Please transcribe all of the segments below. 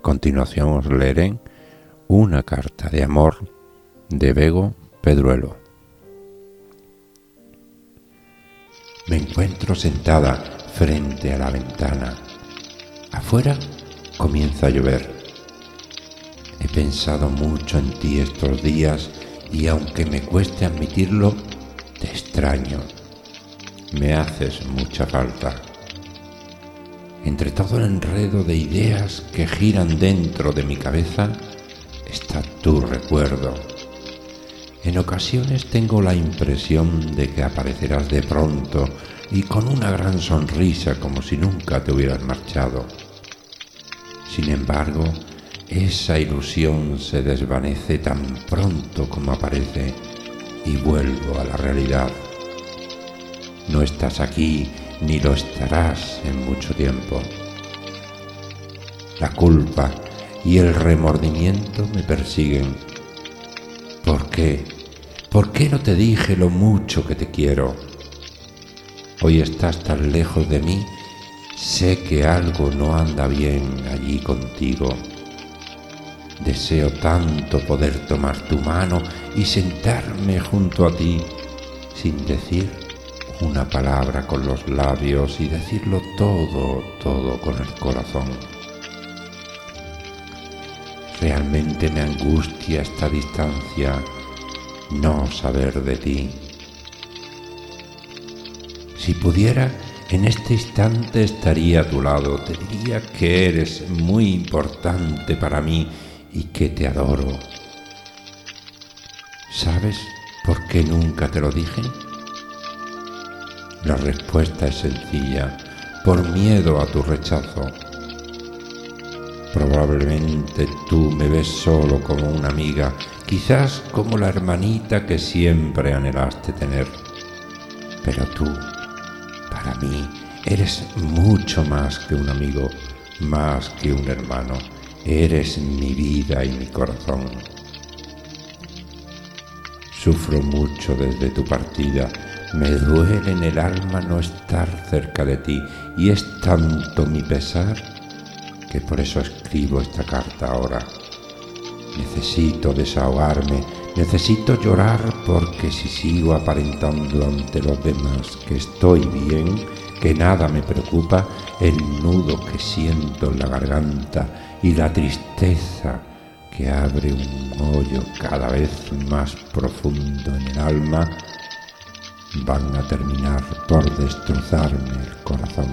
continuación os leeré una carta de amor de Bego Pedruelo. Me encuentro sentada frente a la ventana. Afuera comienza a llover. He pensado mucho en ti estos días y aunque me cueste admitirlo, te extraño. Me haces mucha falta. Entre todo el enredo de ideas que giran dentro de mi cabeza está tu recuerdo. En ocasiones tengo la impresión de que aparecerás de pronto y con una gran sonrisa como si nunca te hubieras marchado. Sin embargo, esa ilusión se desvanece tan pronto como aparece y vuelvo a la realidad. No estás aquí ni lo estarás en mucho tiempo. La culpa y el remordimiento me persiguen. ¿Por qué? ¿Por qué no te dije lo mucho que te quiero? Hoy estás tan lejos de mí, sé que algo no anda bien allí contigo. Deseo tanto poder tomar tu mano y sentarme junto a ti, sin decir una palabra con los labios y decirlo todo con el corazón. Realmente me angustia esta distancia, no saber de ti. Si pudiera, en este instante estaría a tu lado, te diría que eres muy importante para mí y que te adoro. ¿Sabes por qué nunca te lo dije? La respuesta es sencilla, por miedo a tu rechazo. Probablemente tú me ves solo como una amiga, quizás como la hermanita que siempre anhelaste tener. Pero tú, para mí, eres mucho más que un amigo, más que un hermano. Eres mi vida y mi corazón. Sufro mucho desde tu partida. Me duele en el alma no estar cerca de ti y es tanto mi pesar que por eso escribo esta carta ahora. Necesito desahogarme, necesito llorar porque si sigo aparentando ante los demás que estoy bien, que nada me preocupa, el nudo que siento en la garganta y la tristeza que abre un hoyo cada vez más profundo en el alma van a terminar por destrozarme el corazón.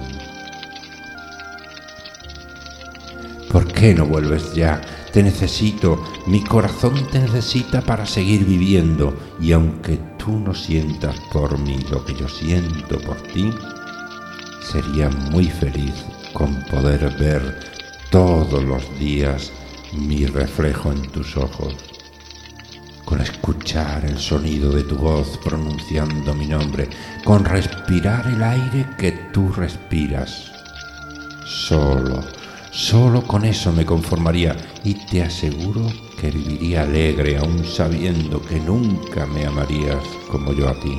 ¿Por qué no vuelves ya? Te necesito, mi corazón te necesita para seguir viviendo y aunque tú no sientas por mí lo que yo siento por ti, sería muy feliz con poder ver todos los días mi reflejo en tus ojos, con escuchar el sonido de tu voz pronunciando mi nombre, con respirar el aire que tú respiras. Solo con eso me conformaría y te aseguro que viviría alegre aún sabiendo que nunca me amarías como yo a ti.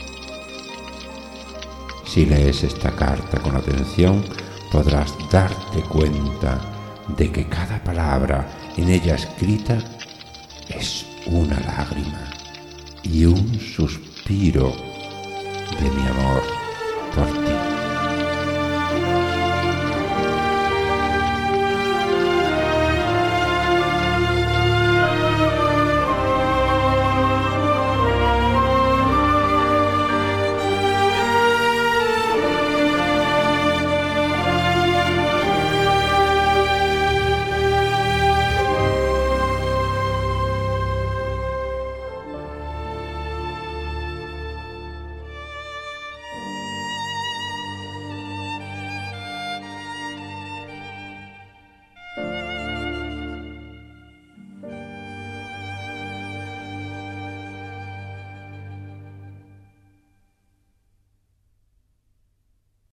Si lees esta carta con atención, podrás darte cuenta de que cada palabra en ella escrita es una lágrima y un suspiro de mi amor por ti.